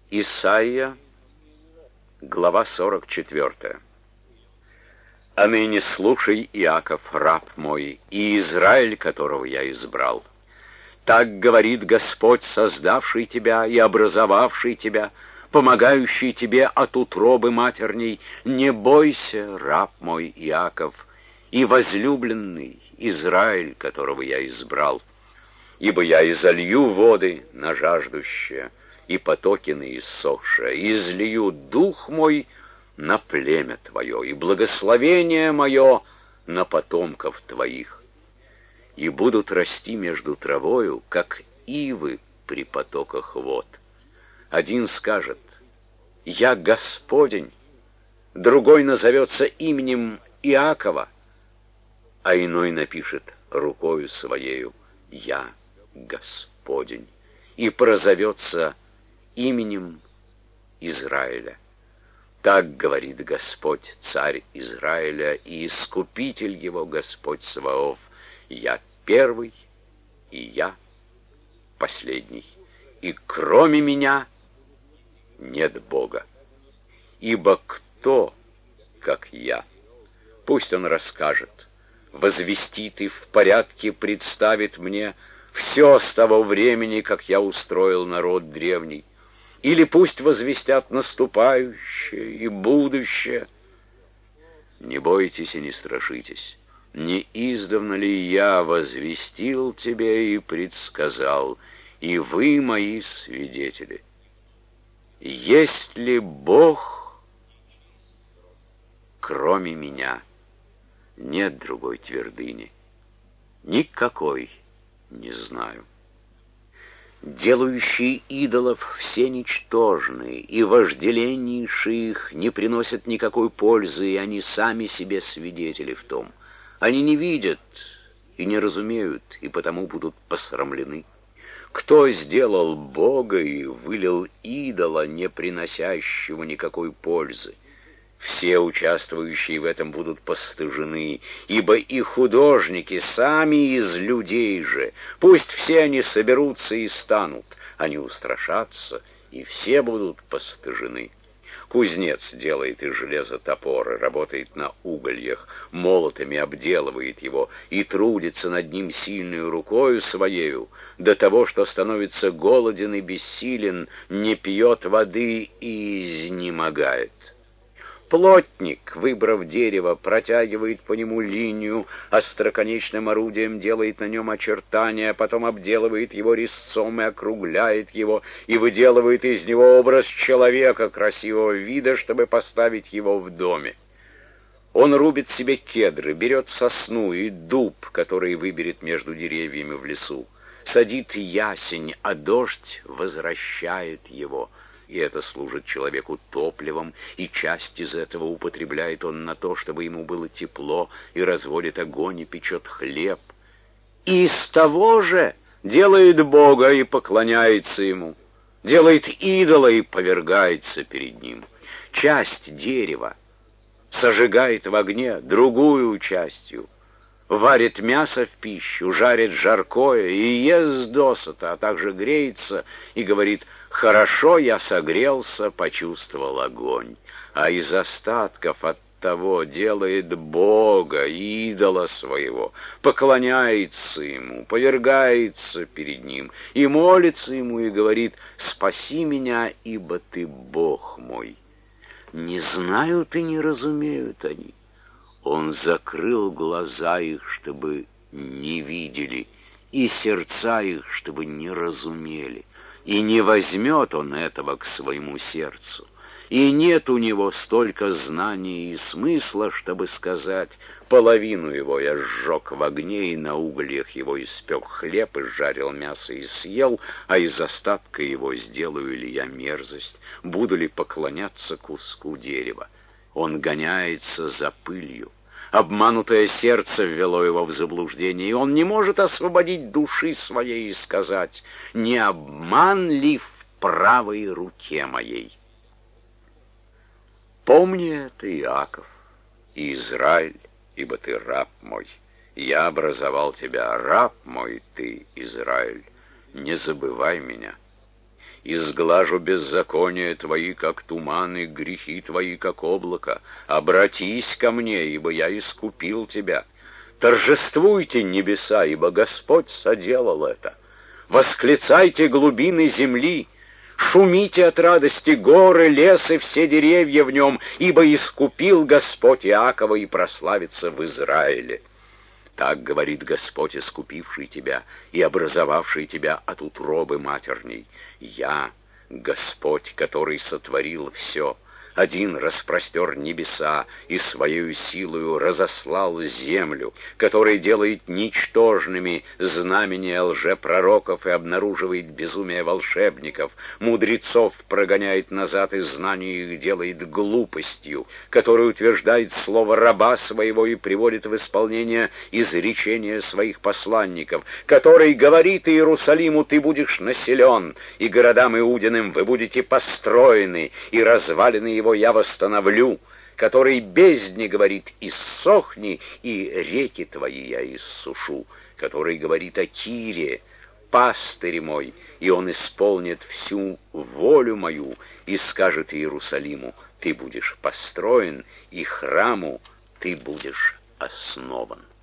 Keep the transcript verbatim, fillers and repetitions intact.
Исайя, глава сорок четвёртая. «А ныне слушай, Иаков, раб мой, и Израиль, которого я избрал. Так говорит Господь, создавший тебя и образовавший тебя, помогающий тебе от утробы матерней. Не бойся, раб мой Иаков, и возлюбленный Израиль, которого я избрал. Ибо я изолью воды на жаждущее, и потоки на иссохшее, и излию дух мой на племя твое, и благословение мое на потомков твоих. И будут расти между травою, как ивы при потоках вод. Один скажет: я Господень, другой назовется именем Иакова, а иной напишет рукою своею: я Господень, и прозовется именем Израиля. Так говорит Господь, царь Израиля и искупитель его, Господь Саваоф: я первый, и я последний, и кроме меня нет Бога. Ибо кто, как я? Пусть он расскажет, возвестит и в порядке представит мне все с того времени, как я устроил народ древний. Или пусть возвестят наступающее и будущее. Не бойтесь и не страшитесь. Не издавна ли я возвестил тебе и предсказал, и вы мои свидетели? Есть ли Бог, кроме меня? Нет другой твердыни, никакой не знаю. Делающие идолов все ничтожны, и вожделеннейшие их не приносят никакой пользы, и они сами себе свидетели в том. Они не видят и не разумеют, и потому будут посрамлены. Кто сделал Бога и вылил идола, не приносящего никакой пользы? Все участвующие в этом будут постыжены, ибо и художники сами из людей же. Пусть все они соберутся и станут, они устрашатся, и все будут постыжены. Кузнец делает из железа топор, работает на угольях, молотами обделывает его и трудится над ним сильную рукою своею, до того, что становится голоден и бессилен, не пьет воды и изнемогает. Плотник, выбрав дерево, протягивает по нему линию, остроконечным орудием делает на нем очертания, потом обделывает его резцом и округляет его, и выделывает из него образ человека красивого вида, чтобы поставить его в доме. Он рубит себе кедры, берет сосну и дуб, который выберет между деревьями в лесу, садит ясень, а дождь возвращает его. И это служит человеку топливом, и часть из этого употребляет он на то, чтобы ему было тепло, и разводит огонь, и печет хлеб. И из того же делает Бога и поклоняется ему, делает идола и повергается перед ним. Часть дерева сожигает в огне другую частью, варит мясо в пищу, жарит жаркое и ест досыта, а также греется и говорит: хорошо я согрелся, почувствовал огонь, а из остатков от того делает Бога, идола своего, поклоняется ему, повергается перед ним и молится ему и говорит: спаси меня, ибо ты Бог мой. Не знают и не разумеют они. Он закрыл глаза их, чтобы не видели, и сердца их, чтобы не разумели. И не возьмет он этого к своему сердцу. И нет у него столько знаний и смысла, чтобы сказать: половину его я сжег в огне, и на угольях его испек хлеб, и жарил мясо и съел, а из остатка его сделаю ли я мерзость, буду ли поклоняться куску дерева? Он гоняется за пылью. Обманутое сердце ввело его в заблуждение, и он не может освободить души своей и сказать: не обман ли в правой руке моей? Помни это, Иаков, и Израиль, ибо ты раб мой. Я образовал тебя, раб мой ты, Израиль. Не забывай меня. изглажу беззакония твои, как туманы, грехи твои, как облако. Обратись ко мне, ибо я искупил тебя. Торжествуйте, небеса, ибо Господь соделал это. Восклицайте глубины земли, шумите от радости горы, лес и все деревья в нем, ибо искупил Господь Иакова и прославится в Израиле. Так говорит Господь, искупивший тебя и образовавший тебя от утробы матерней. Я, Господь, который сотворил все, один распростер небеса и своею силою разослал землю, который делает ничтожными знамения лжепророков и обнаруживает безумие волшебников, мудрецов прогоняет назад и знание их делает глупостью, который утверждает слово раба своего и приводит в исполнение изречения своих посланников, который говорит Иерусалиму: ты будешь населен, и городам Иудиным вы будете построены, и развалины его я восстановлю, который бездне говорит: иссохни, и реки твои я иссушу, который говорит о Кире: пастырь мой, и он исполнит всю волю мою, и скажет Иерусалиму: ты будешь построен, и храму ты будешь основан.